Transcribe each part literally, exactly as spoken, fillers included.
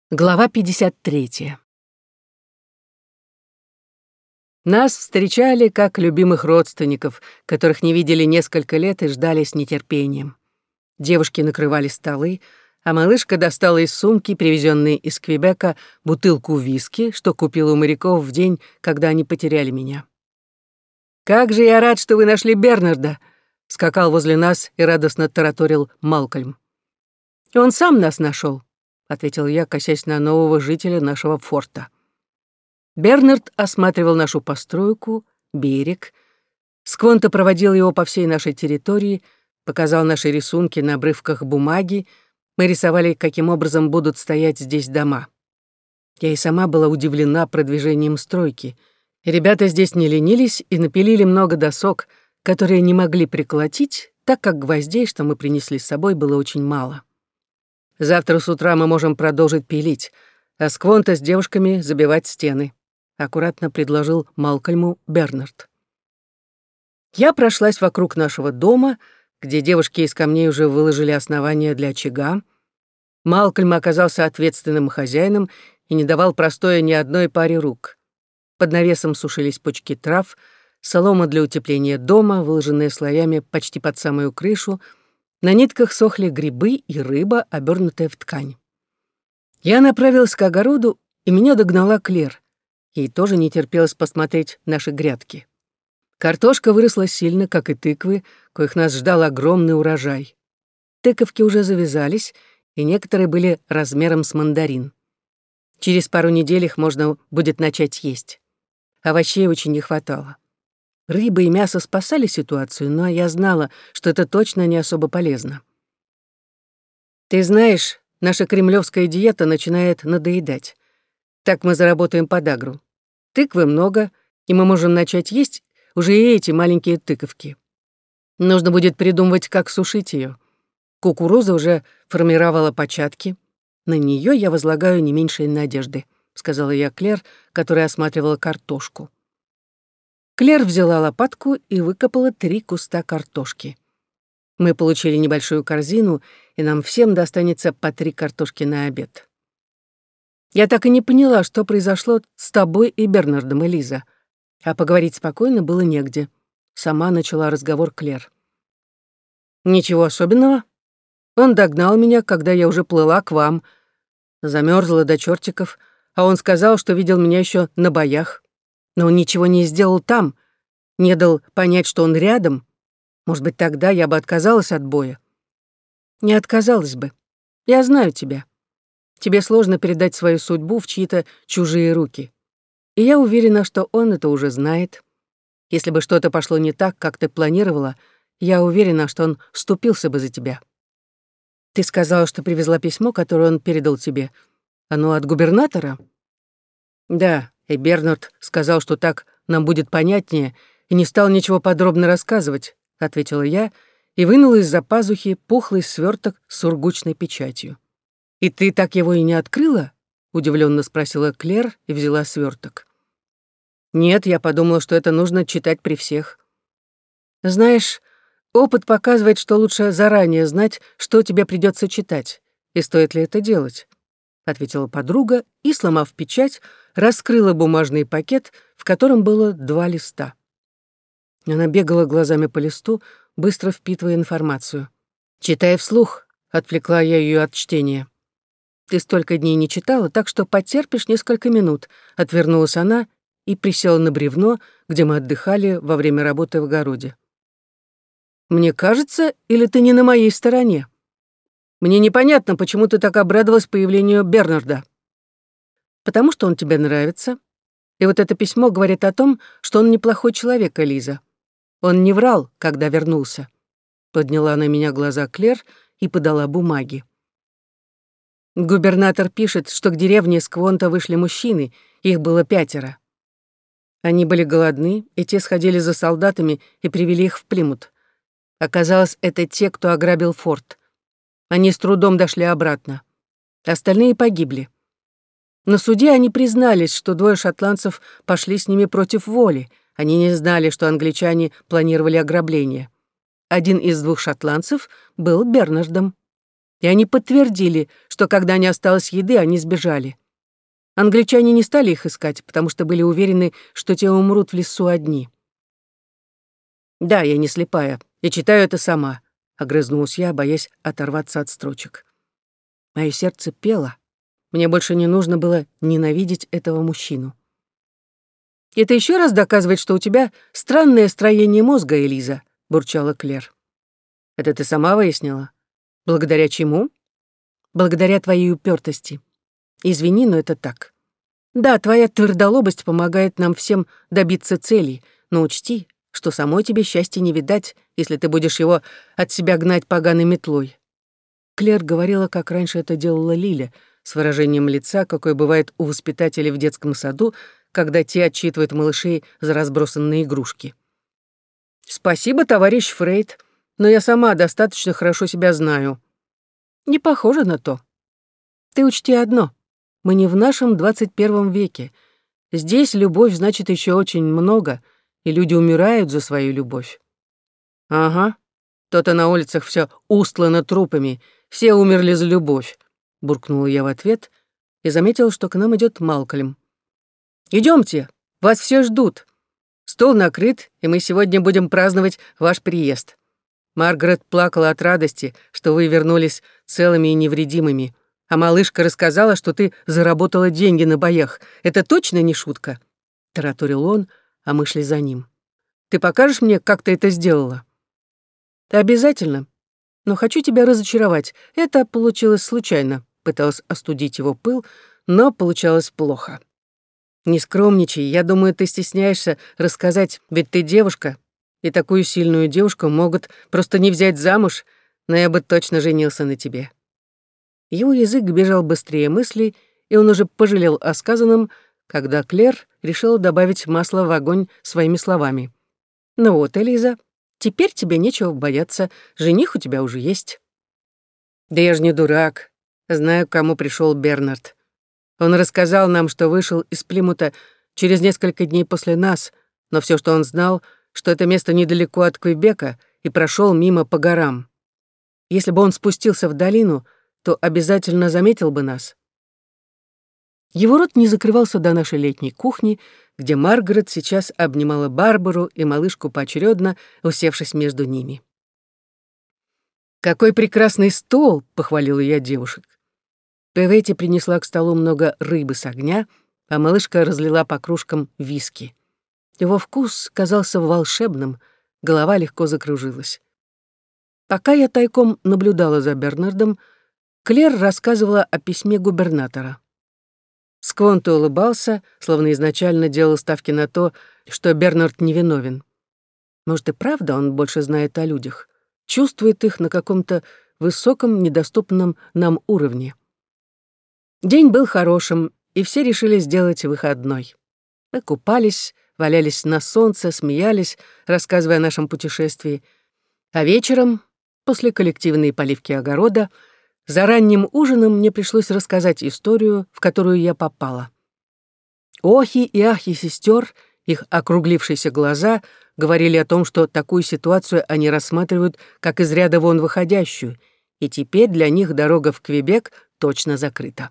Глава пятьдесят третья. Нас встречали как любимых родственников, которых не видели несколько лет и ждали с нетерпением. Девушки накрывали столы, а малышка достала из сумки, привезенной из Квебека, бутылку виски, что купила у моряков в день, когда они потеряли меня. «Как же я рад, что вы нашли Бернарда!» — скакал возле нас и радостно тараторил Малкольм. «Он сам нас нашел», — ответил я, косясь на нового жителя нашего форта. Бернард осматривал нашу постройку, берег. Сквонто проводил его по всей нашей территории, показал наши рисунки на обрывках бумаги. Мы рисовали, каким образом будут стоять здесь дома. Я и сама была удивлена продвижением стройки. Ребята здесь не ленились и напилили много досок, которые не могли приколотить, так как гвоздей, что мы принесли с собой, было очень мало. Завтра с утра мы можем продолжить пилить, а Сквонто с девушками забивать стены», — аккуратно предложил Малкольму Бернард. Я прошлась вокруг нашего дома, где девушки из камней уже выложили основания для очага. Малкольм оказался ответственным хозяином и не давал простоя ни одной паре рук. Под навесом сушились пучки трав, солома для утепления дома, выложенная слоями почти под самую крышу. На нитках сохли грибы и рыба, обернутая в ткань. Я направилась к огороду, и меня догнала Клер. Ей тоже не терпелось посмотреть наши грядки. Картошка выросла сильно, как и тыквы, коих нас ждал огромный урожай. Тыковки уже завязались, и некоторые были размером с мандарин. Через пару недель их можно будет начать есть. Овощей очень не хватало. Рыба и мясо спасали ситуацию, но я знала, что это точно не особо полезно. «Ты знаешь, наша кремлевская диета начинает надоедать. Так мы заработаем подагру. Тыквы много, и мы можем начать есть уже и эти маленькие тыковки. Нужно будет придумывать, как сушить ее. Кукуруза уже формировала початки. На нее я возлагаю не меньшей надежды», — сказала я Клер, которая осматривала картошку. Клер взяла лопатку и выкопала три куста картошки. Мы получили небольшую корзину, и нам всем достанется по три картошки на обед. Я так и не поняла, что произошло с тобой и Бернардом, Элиза. А поговорить спокойно было негде. Сама начала разговор Клер. «Ничего особенного. Он догнал меня, когда я уже плыла к вам. Замерзла до чертиков, а он сказал, что видел меня еще на боях. Но он ничего не сделал там, не дал понять, что он рядом. Может быть, тогда я бы отказалась от боя. Не отказалась бы. Я знаю тебя. Тебе сложно передать свою судьбу в чьи-то чужие руки. И я уверена, что он это уже знает. Если бы что-то пошло не так, как ты планировала, я уверена, что он вступился бы за тебя. Ты сказала, что привезла письмо, которое он передал тебе. Оно от губернатора? Да. И Бернард сказал, что так нам будет понятнее, и не стал ничего подробно рассказывать, — ответила я и вынула из-за пазухи пухлый сверток с сургучной печатью. «И ты так его и не открыла?» — удивленно спросила Клер и взяла сверток. «Нет, я подумала, что это нужно читать при всех. Знаешь, опыт показывает, что лучше заранее знать, что тебе придется читать, и стоит ли это делать», — ответила подруга и, сломав печать, раскрыла бумажный пакет, в котором было два листа. Она бегала глазами по листу, быстро впитывая информацию. «Читай вслух», — отвлекла я ее от чтения. «Ты столько дней не читала, так что потерпишь несколько минут», — отвернулась она и присела на бревно, где мы отдыхали во время работы в огороде. «Мне кажется, или ты не на моей стороне? Мне непонятно, почему ты так обрадовалась появлению Бернарда». «Потому что он тебе нравится. И вот это письмо говорит о том, что он неплохой человек, Элиза. Он не врал, когда вернулся». Подняла на меня глаза Клер и подала бумаги. Губернатор пишет, что к деревне Сквонто вышли мужчины, их было пятеро. Они были голодны, и те сходили за солдатами и привели их в Плимут. Оказалось, это те, кто ограбил форт. Они с трудом дошли обратно. Остальные погибли. На суде они признались, что двое шотландцев пошли с ними против воли. Они не знали, что англичане планировали ограбление. Один из двух шотландцев был Бернардом. И они подтвердили, что когда не осталось еды, они сбежали. Англичане не стали их искать, потому что были уверены, что те умрут в лесу одни. «Да, я не слепая, и читаю это сама», — огрызнулась я, боясь оторваться от строчек. Моё сердце пело. Мне больше не нужно было ненавидеть этого мужчину. «Это еще раз доказывает, что у тебя странное строение мозга, Элиза», — бурчала Клэр. «Это ты сама выяснила? Благодаря чему?» «Благодаря твоей упертости. Извини, но это так. Да, твоя твердолобость помогает нам всем добиться целей, но учти, что самой тебе счастья не видать, если ты будешь его от себя гнать поганой метлой». Клэр говорила, как раньше это делала Лиля, с выражением лица, какое бывает у воспитателей в детском саду, когда те отчитывают малышей за разбросанные игрушки. «Спасибо, товарищ Фрейд, но я сама достаточно хорошо себя знаю». «Не похоже на то. Ты учти одно. Мы не в нашем двадцать первом веке. Здесь любовь значит еще очень много, и люди умирают за свою любовь». «Ага, то-то на улицах все устлано трупами, все умерли за любовь», — буркнула я в ответ и заметила, что к нам идет Малкольм. «Идемте, вас все ждут. Стол накрыт, и мы сегодня будем праздновать ваш приезд. Маргарет плакала от радости, что вы вернулись целыми и невредимыми, а малышка рассказала, что ты заработала деньги на боях. Это точно не шутка?» — тараторил он, а мы шли за ним. «Ты покажешь мне, как ты это сделала?» «Обязательно. Но хочу тебя разочаровать. Это получилось случайно», — пыталась остудить его пыл, но получалось плохо. «Не скромничай, я думаю, ты стесняешься рассказать, ведь ты девушка, и такую сильную девушку могут просто не взять замуж, но я бы точно женился на тебе». Его язык бежал быстрее мыслей, и он уже пожалел о сказанном, когда Клэр решила добавить масло в огонь своими словами. «Ну вот, Элиза, теперь тебе нечего бояться, жених у тебя уже есть». «Да я ж не дурак, знаю, к кому пришел Бернард. Он рассказал нам, что вышел из Плимута через несколько дней после нас, но все, что он знал, что это место недалеко от Квебека и прошел мимо по горам. Если бы он спустился в долину, то обязательно заметил бы нас». Его рот не закрывался до нашей летней кухни, где Маргарет сейчас обнимала Барбару и малышку поочередно, усевшись между ними. «Какой прекрасный стол!» — похвалила я девушек. Певетти принесла к столу много рыбы с огня, а малышка разлила по кружкам виски. Его вкус казался волшебным, голова легко закружилась. Пока я тайком наблюдала за Бернардом, Клэр рассказывала о письме губернатора. Сквонте улыбался, словно изначально делал ставки на то, что Бернард невиновен. Может, и правда он больше знает о людях, чувствует их на каком-то высоком, недоступном нам уровне. День был хорошим, и все решили сделать выходной. Мы купались, валялись на солнце, смеялись, рассказывая о нашем путешествии. А вечером, после коллективной поливки огорода, за ранним ужином мне пришлось рассказать историю, в которую я попала. Охи и ахи сестер, их округлившиеся глаза, говорили о том, что такую ситуацию они рассматривают как из ряда вон выходящую, и теперь для них дорога в Квебек точно закрыта.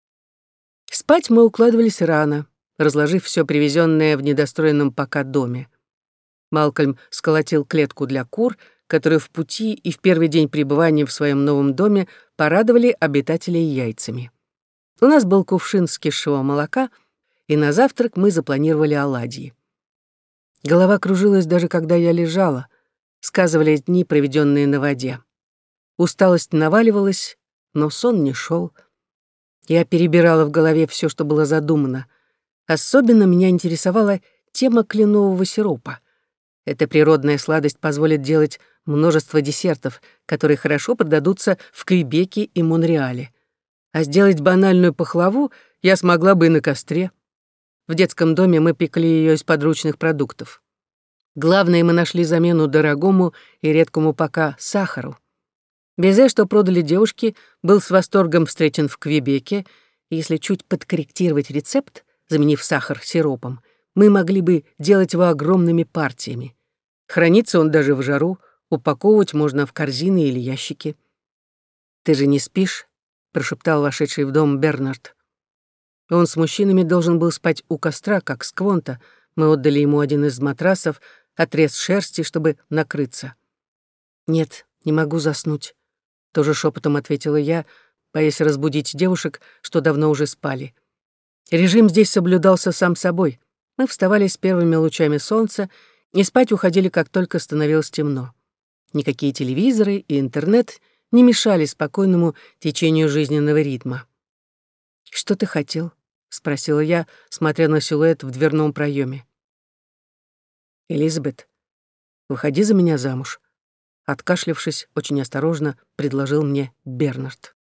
Спать мы укладывались рано, разложив все привезенное в недостроенном пока доме. Малкольм сколотил клетку для кур, которые в пути и в первый день пребывания в своем новом доме порадовали обитателей яйцами. У нас был кувшин скисшего молока, и на завтрак мы запланировали оладьи. Голова кружилась даже когда я лежала, сказывали дни, проведенные на воде. Усталость наваливалась, но сон не шел. Я перебирала в голове все, что было задумано. Особенно меня интересовала тема кленового сиропа. Эта природная сладость позволит делать множество десертов, которые хорошо продадутся в Квебеке и Монреале. А сделать банальную пахлаву я смогла бы и на костре. В детском доме мы пекли ее из подручных продуктов. Главное, мы нашли замену дорогому и редкому пока сахару. Безе, что продали девушки, был с восторгом встречен в Квебеке, и если чуть подкорректировать рецепт, заменив сахар сиропом, мы могли бы делать его огромными партиями. Хранится он даже в жару, упаковывать можно в корзины или ящики. «Ты же не спишь?» — прошептал вошедший в дом Бернард. Он с мужчинами должен был спать у костра, как Сквонта. Мы отдали ему один из матрасов, отрез шерсти, чтобы накрыться. «Нет, не могу заснуть», — тоже шепотом ответила я, боясь разбудить девушек, что давно уже спали. Режим здесь соблюдался сам собой. Мы вставали с первыми лучами солнца и спать уходили, как только становилось темно. Никакие телевизоры и интернет не мешали спокойному течению жизненного ритма. «Что ты хотел?» — спросила я, смотря на силуэт в дверном проеме. «Элизабет, выходи за меня замуж», — откашлявшись, очень осторожно предложил мне Бернард.